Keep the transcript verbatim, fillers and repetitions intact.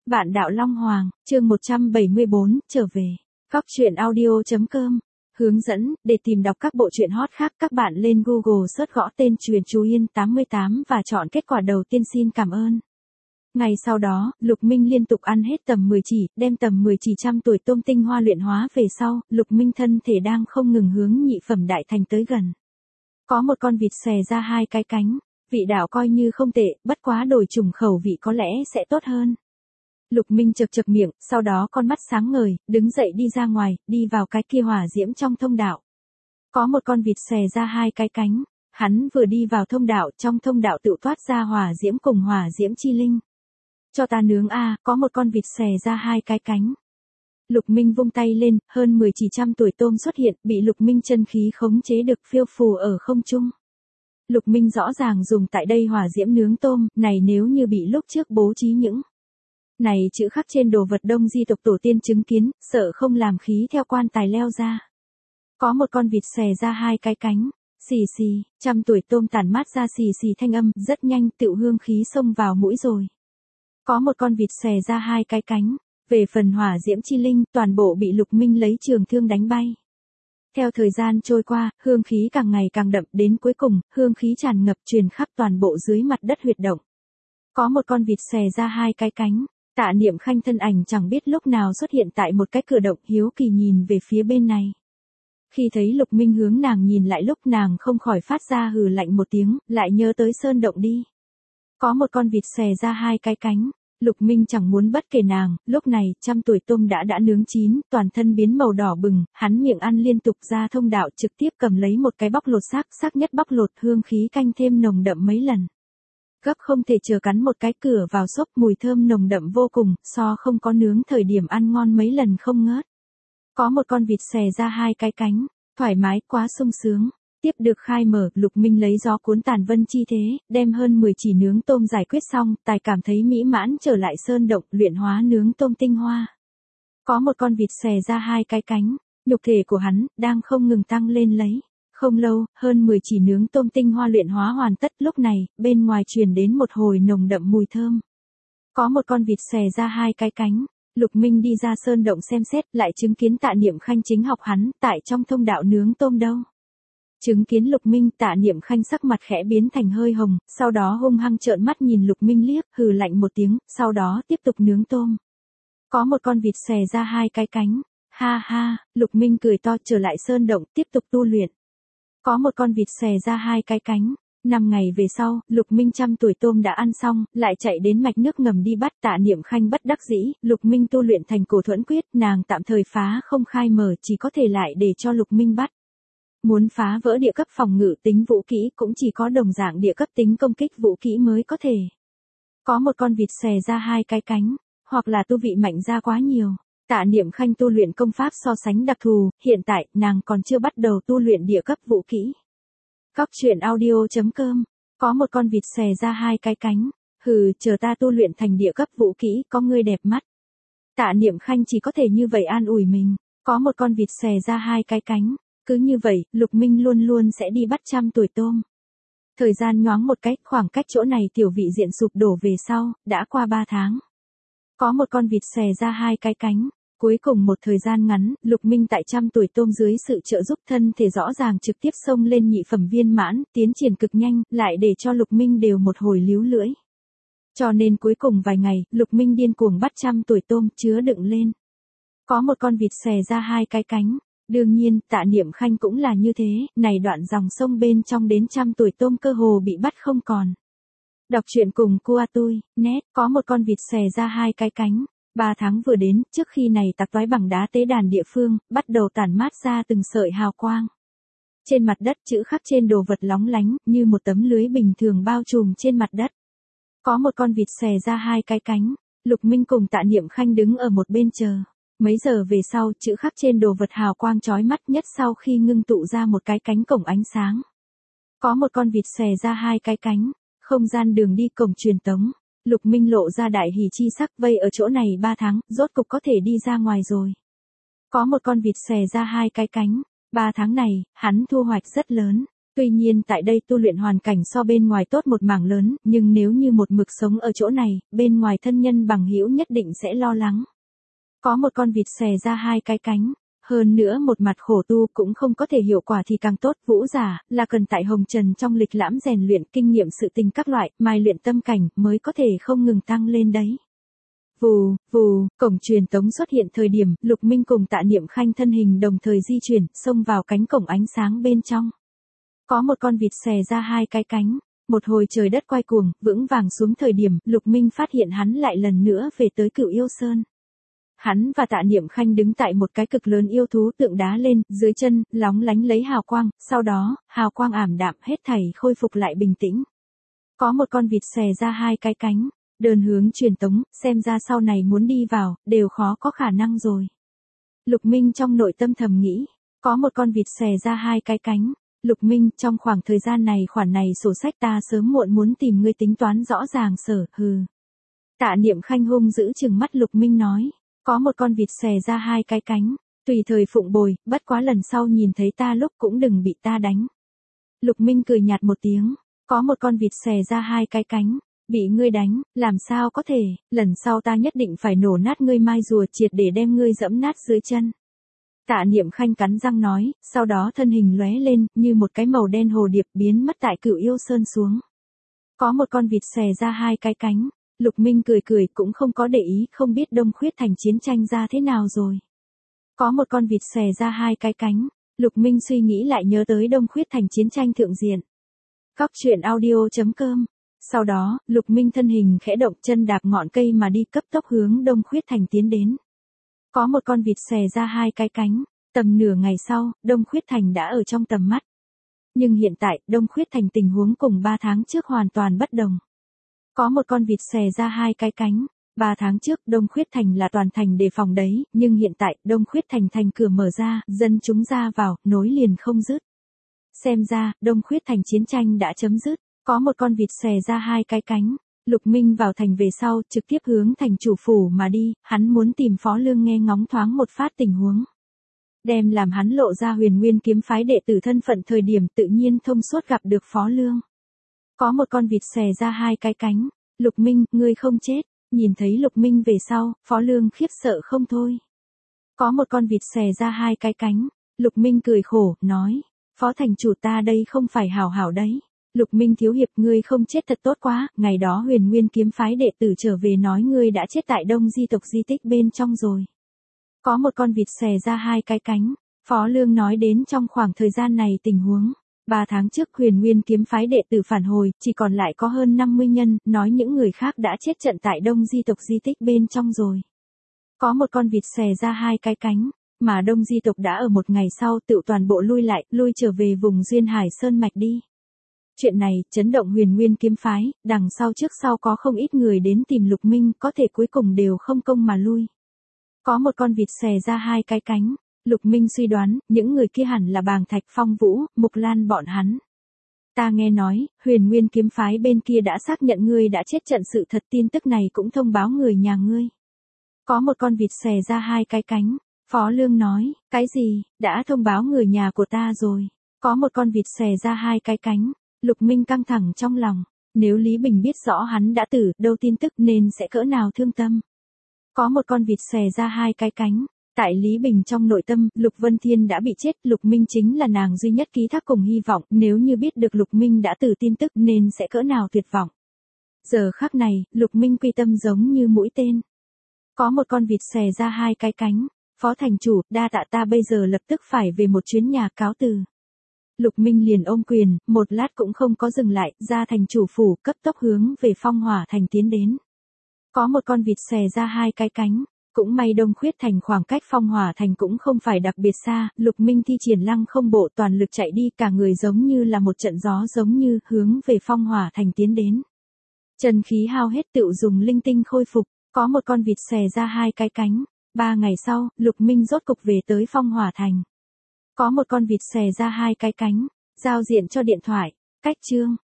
Bạn đạo Long Hoàng, chương một trăm bảy mươi bốn, trở về. Góc truyện audio chấm com. Hướng dẫn, để tìm đọc các bộ truyện hot khác các bạn lên Google search gõ tên Truyện Chú Yên tám mươi tám và chọn kết quả đầu tiên xin cảm ơn. Ngày sau đó, Lục Minh liên tục ăn hết tầm mười chỉ, đem tầm mười chỉ trăm tuổi tôm tinh hoa luyện hóa về sau, Lục Minh thân thể đang không ngừng hướng nhị phẩm đại thành tới gần. Có một con vịt xè ra hai cái cánh, vị đạo coi như không tệ, bất quá đổi trùng khẩu vị có lẽ sẽ tốt hơn. Lục Minh chật chật miệng, sau đó con mắt sáng ngời, đứng dậy đi ra ngoài, đi vào cái kia hỏa diễm trong thông đạo. Có một con vịt xè ra hai cái cánh, hắn vừa đi vào thông đạo, trong thông đạo tự toát ra hỏa diễm cùng hỏa diễm chi linh. Cho ta nướng a, có một con vịt xè ra hai cái cánh. Lục Minh vung tay lên, hơn mười chỉ trăm tuổi tôm xuất hiện, bị Lục Minh chân khí khống chế được phiêu phù ở không trung. Lục Minh rõ ràng dùng tại đây hỏa diễm nướng tôm, này nếu như bị lúc trước bố trí những này chữ khắc trên đồ vật Đông Di tộc tổ tiên chứng kiến, sợ không làm khí theo quan tài leo ra. Có một con vịt xè ra hai cái cánh, xì xì, trăm tuổi tôm tản mát ra xì xì thanh âm, rất nhanh tựu hương khí xông vào mũi rồi. Có một con vịt xè ra hai cái cánh, về phần hỏa diễm chi linh, toàn bộ bị Lục Minh lấy trường thương đánh bay. Theo thời gian trôi qua, hương khí càng ngày càng đậm, đến cuối cùng, hương khí tràn ngập truyền khắp toàn bộ dưới mặt đất huyệt động. Có một con vịt xè ra hai cái cánh, Tạ Niệm Khanh thân ảnh chẳng biết lúc nào xuất hiện tại một cái cửa động, hiếu kỳ nhìn về phía bên này. Khi thấy Lục Minh hướng nàng nhìn lại lúc nàng không khỏi phát ra hừ lạnh một tiếng, lại nhớ tới sơn động đi. Có một con vịt xè ra hai cái cánh, Lục Minh chẳng muốn bất kể nàng, lúc này trăm tuổi tôm đã đã nướng chín, toàn thân biến màu đỏ bừng, hắn miệng ăn liên tục ra thông đạo trực tiếp cầm lấy một cái bóc lột xác, xác nhất bóc lột hương khí canh thêm nồng đậm mấy lần. Gấp không thể chờ cắn một cái cửa vào xốp, mùi thơm nồng đậm vô cùng, so không có nướng thời điểm ăn ngon mấy lần không ngớt. Có một con vịt xè ra hai cái cánh, thoải mái quá sung sướng. Tiếp được khai mở, Lục Minh lấy gió cuốn tàn vân chi thế, đem hơn mười chỉ nướng tôm giải quyết xong, tài cảm thấy mỹ mãn trở lại sơn động, luyện hóa nướng tôm tinh hoa. Có một con vịt xè ra hai cái cánh, nhục thể của hắn, đang không ngừng tăng lên lấy. Không lâu, hơn mười chỉ nướng tôm tinh hoa luyện hóa hoàn tất, lúc này, bên ngoài truyền đến một hồi nồng đậm mùi thơm. Có một con vịt xè ra hai cái cánh, Lục Minh đi ra sơn động xem xét, lại chứng kiến Tạ Niệm Khanh chính học hắn, tại trong thông đạo nướng tôm đâu. Chứng kiến Lục Minh, Tạ Niệm Khanh sắc mặt khẽ biến thành hơi hồng, sau đó hung hăng trợn mắt nhìn Lục Minh liếc, hừ lạnh một tiếng, sau đó tiếp tục nướng tôm. Có một con vịt xè ra hai cái cánh, ha ha, Lục Minh cười to trở lại sơn động, tiếp tục tu luyện. Có một con vịt xè ra hai cái cánh, năm ngày về sau, Lục Minh trăm tuổi tôm đã ăn xong, lại chạy đến mạch nước ngầm đi bắt. Tạ Niệm Khanh bất đắc dĩ, Lục Minh tu luyện thành Cổ Thuẫn Quyết, nàng tạm thời phá không khai mở, chỉ có thể lại để cho Lục Minh bắt. Muốn phá vỡ địa cấp phòng ngự tính vũ kỹ cũng chỉ có đồng dạng địa cấp tính công kích vũ kỹ mới có thể. Có một con vịt xè ra hai cái cánh, hoặc là tu vị mạnh ra quá nhiều. Tạ Niệm Khanh tu luyện công pháp so sánh đặc thù, hiện tại nàng còn chưa bắt đầu tu luyện địa cấp vũ kỹ. Góc truyện audio chấm com. Có một con vịt xè ra hai cái cánh, hừ, chờ ta tu luyện thành địa cấp vũ kỹ, có ngươi đẹp mắt. Tạ Niệm Khanh chỉ có thể như vậy an ủi mình. Có một con vịt xè ra hai cái cánh, cứ như vậy, Lục Minh luôn luôn sẽ đi bắt trăm tuổi tôm. Thời gian nhoáng một cách, khoảng cách chỗ này tiểu vị diện sụp đổ về sau, đã qua ba tháng. Có một con vịt xè ra hai cái cánh. Cuối cùng một thời gian ngắn, Lục Minh tại trăm tuổi tôm dưới sự trợ giúp thân thể rõ ràng trực tiếp xông lên nhị phẩm viên mãn, tiến triển cực nhanh, lại để cho Lục Minh đều một hồi líu lưỡi. Cho nên cuối cùng vài ngày, Lục Minh điên cuồng bắt trăm tuổi tôm chứa đựng lên. Có một con vịt xè ra hai cái cánh, đương nhiên, Tạ Niệm Khanh cũng là như thế, này đoạn dòng sông bên trong đến trăm tuổi tôm cơ hồ bị bắt không còn. Đọc truyện cùng Cua Tui, net, có một con vịt xè ra hai cái cánh. Ba tháng vừa đến, trước khi này tạc toái bằng đá tế đàn địa phương, bắt đầu tản mát ra từng sợi hào quang. Trên mặt đất chữ khắc trên đồ vật lóng lánh, như một tấm lưới bình thường bao trùm trên mặt đất. Có một con vịt xè ra hai cái cánh, Lục Minh cùng Tạ Niệm Khanh đứng ở một bên chờ. Mấy giờ về sau, chữ khắc trên đồ vật hào quang chói mắt nhất sau khi ngưng tụ ra một cái cánh cổng ánh sáng. Có một con vịt xè ra hai cái cánh, không gian đường đi cổng truyền tống. Lục Minh lộ ra đại hỉ chi sắc, vây ở chỗ này ba tháng, rốt cục có thể đi ra ngoài rồi. Có một con vịt xè ra hai cái cánh, ba tháng này, hắn thu hoạch rất lớn. Tuy nhiên tại đây tu luyện hoàn cảnh so bên ngoài tốt một mảng lớn, nhưng nếu như một mực sống ở chỗ này, bên ngoài thân nhân bằng hữu nhất định sẽ lo lắng. Có một con vịt xòe ra hai cái cánh, hơn nữa một mặt khổ tu cũng không có thể hiệu quả thì càng tốt. Vũ giả là cần tại hồng trần trong lịch lãm rèn luyện kinh nghiệm sự tình các loại, mài luyện tâm cảnh mới có thể không ngừng tăng lên đấy. Vù, vù, cổng truyền tống xuất hiện thời điểm, Lục Minh cùng Tạ Niệm Khanh thân hình đồng thời di chuyển, xông vào cánh cổng ánh sáng bên trong. Có một con vịt xòe ra hai cái cánh, một hồi trời đất quay cuồng, vững vàng xuống thời điểm, Lục Minh phát hiện hắn lại lần nữa về tới Cửu Yêu Sơn. Hắn và Tạ Niệm Khanh đứng tại một cái cực lớn yêu thú tượng đá lên, dưới chân, lóng lánh lấy hào quang, sau đó, hào quang ảm đạm hết thảy khôi phục lại bình tĩnh. Có một con vịt xòe ra hai cái cánh, đơn hướng truyền tống, xem ra sau này muốn đi vào, đều khó có khả năng rồi. Lục Minh trong nội tâm thầm nghĩ, có một con vịt xòe ra hai cái cánh. Lục Minh, trong khoảng thời gian này khoản này sổ sách ta sớm muộn muốn tìm ngươi tính toán rõ ràng sở, hừ. Tạ Niệm Khanh hung giữ chừng mắt Lục Minh nói, có một con vịt xòe ra hai cái cánh, tùy thời phụng bồi, bất quá lần sau nhìn thấy ta lúc cũng đừng bị ta đánh. Lục Minh cười nhạt một tiếng, có một con vịt xòe ra hai cái cánh, bị ngươi đánh, làm sao có thể, lần sau ta nhất định phải nổ nát ngươi mai rùa triệt để đem ngươi dẫm nát dưới chân. Tạ Niệm Khanh cắn răng nói, sau đó thân hình lóe lên, như một cái màu đen hồ điệp biến mất tại Cửu Yêu Sơn xuống. Có một con vịt xòe ra hai cái cánh, Lục Minh cười cười cũng không có để ý, không biết Đông Khuyết Thành chiến tranh ra thế nào rồi. Có một con vịt xòe ra hai cái cánh, Lục Minh suy nghĩ lại nhớ tới Đông Khuyết Thành chiến tranh thượng diện. Góc truyện audio chấm com. Sau đó, Lục Minh thân hình khẽ động, chân đạp ngọn cây mà đi cấp tốc hướng Đông Khuyết Thành tiến đến. Có một con vịt xòe ra hai cái cánh, tầm nửa ngày sau, Đông Khuyết Thành đã ở trong tầm mắt. Nhưng hiện tại, Đông Khuyết Thành tình huống cùng ba tháng trước hoàn toàn bất đồng. Có một con vịt xòe ra hai cái cánh, ba tháng trước Đông Khuyết Thành là toàn thành đề phòng đấy, nhưng hiện tại Đông Khuyết Thành thành cửa mở ra, dân chúng ra vào, nối liền không dứt. Xem ra, Đông Khuyết Thành chiến tranh đã chấm dứt, có một con vịt xòe ra hai cái cánh. Lục Minh vào thành về sau, trực tiếp hướng thành chủ phủ mà đi, hắn muốn tìm Phó Lương nghe ngóng thoáng một phát tình huống. Đem làm hắn lộ ra Huyền Nguyên kiếm phái đệ tử thân phận thời điểm tự nhiên thông suốt gặp được Phó Lương. Có một con vịt xòe ra hai cái cánh, Lục Minh, ngươi không chết, nhìn thấy Lục Minh về sau, Phó Lương khiếp sợ không thôi. Có một con vịt xòe ra hai cái cánh, Lục Minh cười khổ, nói, Phó thành chủ ta đây không phải hảo hảo đấy. Lục Minh thiếu hiệp, ngươi không chết thật tốt quá, ngày đó Huyền Nguyên kiếm phái đệ tử trở về nói ngươi đã chết tại Đông Di tộc di tích bên trong rồi. Có một con vịt xòe ra hai cái cánh, Phó Lương nói đến trong khoảng thời gian này tình huống. Ba tháng trước Huyền Nguyên kiếm phái đệ tử phản hồi, chỉ còn lại có hơn năm mươi nhân, nói những người khác đã chết trận tại Đông Di tộc di tích bên trong rồi. Có một con vịt xòe ra hai cái cánh, mà Đông Di tộc đã ở một ngày sau tự toàn bộ lui lại, lui trở về vùng Duyên Hải Sơn Mạch đi. Chuyện này, chấn động Huyền Nguyên kiếm phái, đằng sau trước sau có không ít người đến tìm Lục Minh, có thể cuối cùng đều không công mà lui. Có một con vịt xòe ra hai cái cánh, Lục Minh suy đoán, những người kia hẳn là Bàng Thạch, Phong Vũ, Mục Lan bọn hắn. Ta nghe nói, Huyền Nguyên kiếm phái bên kia đã xác nhận ngươi đã chết trận, sự thật tin tức này cũng thông báo người nhà ngươi. Có một con vịt xòe ra hai cái cánh, Phó Lương nói, cái gì, đã thông báo người nhà của ta rồi. Có một con vịt xòe ra hai cái cánh, Lục Minh căng thẳng trong lòng, nếu Lý Bình biết rõ hắn đã tử, đâu tin tức nên sẽ cỡ nào thương tâm. Có một con vịt xòe ra hai cái cánh, tại Lý Bình trong nội tâm, Lục Vân Thiên đã bị chết, Lục Minh chính là nàng duy nhất ký thác cùng hy vọng, nếu như biết được Lục Minh đã tử tin tức nên sẽ cỡ nào tuyệt vọng. Giờ khắc này, Lục Minh quy tâm giống như mũi tên. Có một con vịt xòe ra hai cái cánh, Phó thành chủ, đa tạ, ta bây giờ lập tức phải về một chuyến nhà, cáo từ. Lục Minh liền ôm quyền, một lát cũng không có dừng lại, ra thành chủ phủ, cấp tốc hướng về Phong Hỏa Thành tiến đến. Có một con vịt xòe ra hai cái cánh, cũng may Đông Khuyết Thành khoảng cách Phong Hỏa Thành cũng không phải đặc biệt xa, Lục Minh thi triển Lăng Không Bộ toàn lực chạy đi, cả người giống như là một trận gió, giống như hướng về Phong Hỏa Thành tiến đến. Chân khí hao hết, tự dùng linh tinh khôi phục, có một con vịt xòe ra hai cái cánh. Ba ngày sau, Lục Minh rốt cục về tới Phong Hỏa Thành. Có một con vịt xòe ra hai cái cánh, giao diện cho điện thoại, cách chương.